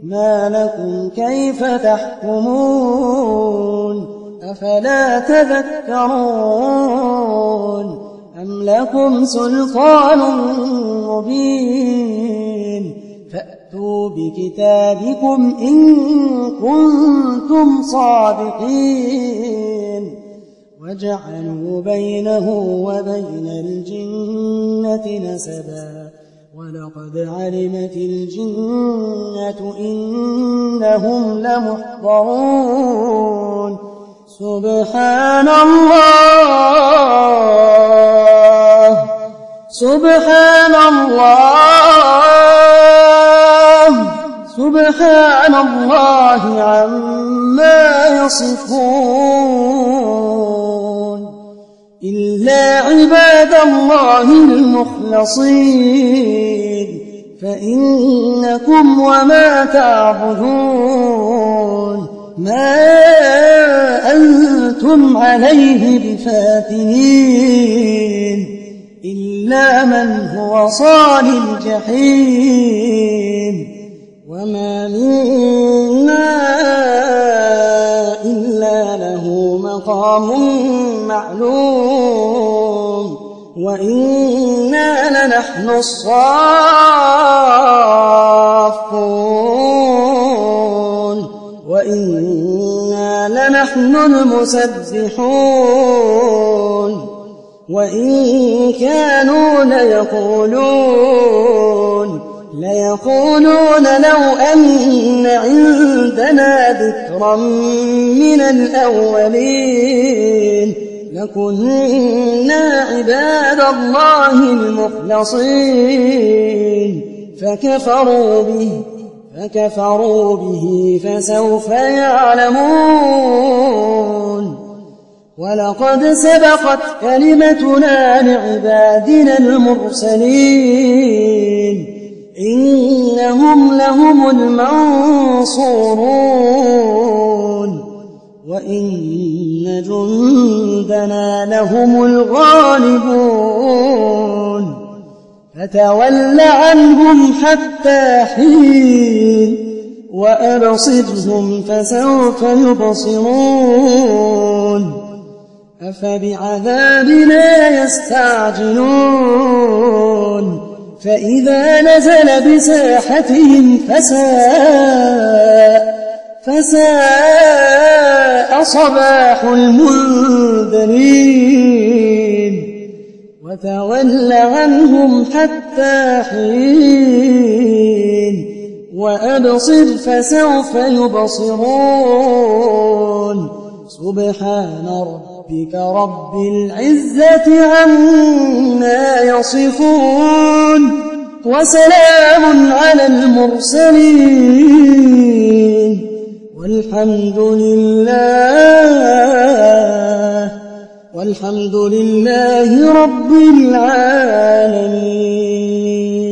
ما لكم كيف تحكمون أفلا تذكرون أم لكم سلطان مبين فأتوا بكتابكم إن كنتم صادقين وجعلوا بينه وبين الجنة نسبا ولقد علمت الجنة إنهم لمحضرون سبحان الله عما يصفون إلا عباد الله المخلصين فإنكم وما تعبدون ما أنتم عليه بفاتنين إلا من هو صال الجحيم وما منا إلا له مقام معلوم وإنا لنحن الصافون وإنا لنحن المسبحون وإن كانوا ليقولون لو أن عندنا ذكرا من الأولين لكنا عباد الله المخلصين فكفروا به فسوف يعلمون ولقد سبقت كلمتنا لعبادنا المرسلين إنهم لهم المنصورون وإن جندنا لهم الغالبون فتول عنهم حتى حين وأبصرهم فسوف يبصرون أفبعذابنا يستعجلون فإذا نزل بساحتهم فساء صباح المنذرين وتول عنهم حتى حين وأبصر فسوف يبصرون سبحان ربك رب العزة عما يصفون وسلام على المرسلين والحمد لله رب العالمين.